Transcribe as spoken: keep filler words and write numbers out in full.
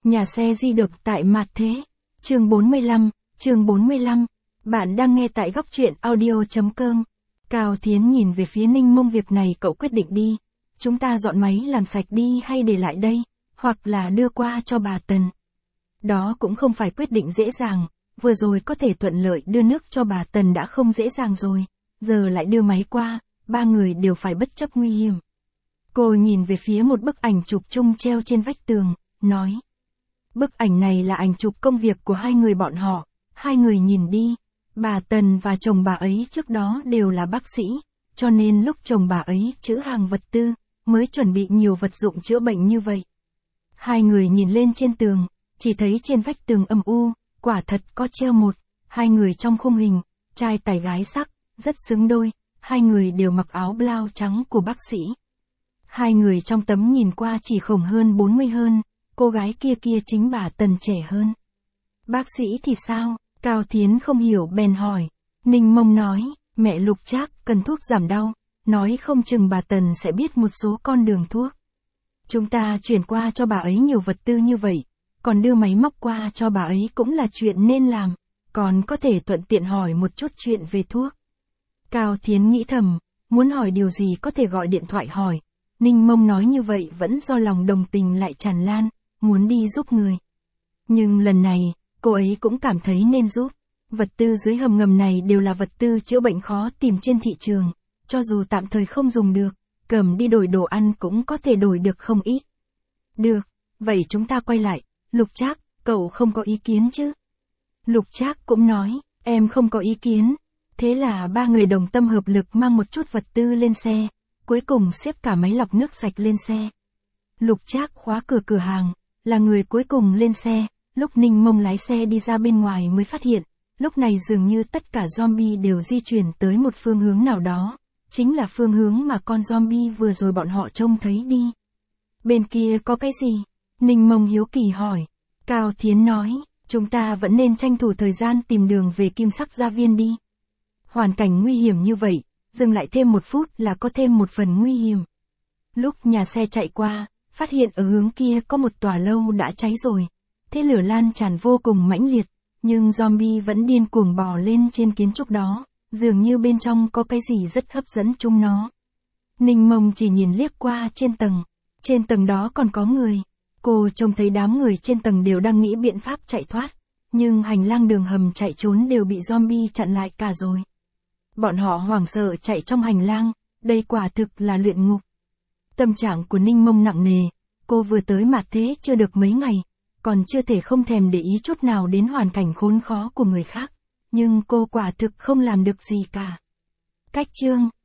Nhà xe di động tại mặt thế. Chương bốn mươi lăm, chương bốn mươi lăm. Bạn đang nghe tại góc truyện audio chấm com. Cao Thiến nhìn về phía Ninh Mông, việc này cậu quyết định đi. Chúng ta dọn máy làm sạch đi hay để lại đây, hoặc là đưa qua cho bà Tần. Đó cũng không phải quyết định dễ dàng, vừa rồi có thể thuận lợi đưa nước cho bà Tần đã không dễ dàng rồi, giờ lại đưa máy qua, ba người đều phải bất chấp nguy hiểm. Cô nhìn về phía một bức ảnh chụp chung treo trên vách tường, nói. Bức ảnh này là ảnh chụp công việc của hai người bọn họ, hai người nhìn đi, bà Tần và chồng bà ấy trước đó đều là bác sĩ, cho nên lúc chồng bà ấy chữ hàng vật tư, mới chuẩn bị nhiều vật dụng chữa bệnh như vậy. Hai người nhìn lên trên tường, chỉ thấy trên vách tường âm u, quả thật có treo một, hai người trong khung hình, trai tài gái sắc, rất xứng đôi, hai người đều mặc áo blau trắng của bác sĩ. Hai người trong tấm nhìn qua chỉ khổng hơn bốn mươi hơn, cô gái kia kia chính bà Tần trẻ hơn. Bác sĩ thì sao? Cao Thiến không hiểu bèn hỏi. Ninh Mông nói, mẹ Lục Trác cần thuốc giảm đau, nói không chừng bà Tần sẽ biết một số con đường thuốc. Chúng ta chuyển qua cho bà ấy nhiều vật tư như vậy, còn đưa máy móc qua cho bà ấy cũng là chuyện nên làm, còn có thể thuận tiện hỏi một chút chuyện về thuốc. Cao Thiến nghĩ thầm, muốn hỏi điều gì có thể gọi điện thoại hỏi. Ninh Mông nói như vậy vẫn do lòng đồng tình lại tràn lan, muốn đi giúp người. Nhưng lần này, cô ấy cũng cảm thấy nên giúp. Vật tư dưới hầm ngầm này đều là vật tư chữa bệnh khó tìm trên thị trường, cho dù tạm thời không dùng được, cầm đi đổi đồ ăn cũng có thể đổi được không ít. Được, vậy chúng ta quay lại, Lục Trác, cậu không có ý kiến chứ? Lục Trác cũng nói, em không có ý kiến. Thế là ba người đồng tâm hợp lực mang một chút vật tư lên xe, cuối cùng xếp cả máy lọc nước sạch lên xe. Lục Trác khóa cửa cửa hàng, là người cuối cùng lên xe, lúc Ninh Mông lái xe đi ra bên ngoài mới phát hiện, lúc này dường như tất cả zombie đều di chuyển tới một phương hướng nào đó, chính là phương hướng mà con zombie vừa rồi bọn họ trông thấy đi. Bên kia có cái gì? Ninh Mông hiếu kỳ hỏi. Cao Thiến nói, chúng ta vẫn nên tranh thủ thời gian tìm đường về Kim Sắc Gia Viên đi. Hoàn cảnh nguy hiểm như vậy, dừng lại thêm một phút là có thêm một phần nguy hiểm. Lúc nhà xe chạy qua, phát hiện ở hướng kia có một tòa lâu đã cháy rồi. Thế lửa lan tràn vô cùng mãnh liệt, nhưng zombie vẫn điên cuồng bò lên trên kiến trúc đó, dường như bên trong có cái gì rất hấp dẫn chúng nó. Ninh Mông chỉ nhìn liếc qua trên tầng, trên tầng đó còn có người. Cô trông thấy đám người trên tầng đều đang nghĩ biện pháp chạy thoát, nhưng hành lang đường hầm chạy trốn đều bị zombie chặn lại cả rồi. Bọn họ hoảng sợ chạy trong hành lang, đây quả thực là luyện ngục. Tâm trạng của Ninh Mông nặng nề, cô vừa tới mặt thế chưa được mấy ngày, còn chưa thể không thèm để ý chút nào đến hoàn cảnh khốn khó của người khác, nhưng cô quả thực không làm được gì cả. Cách chương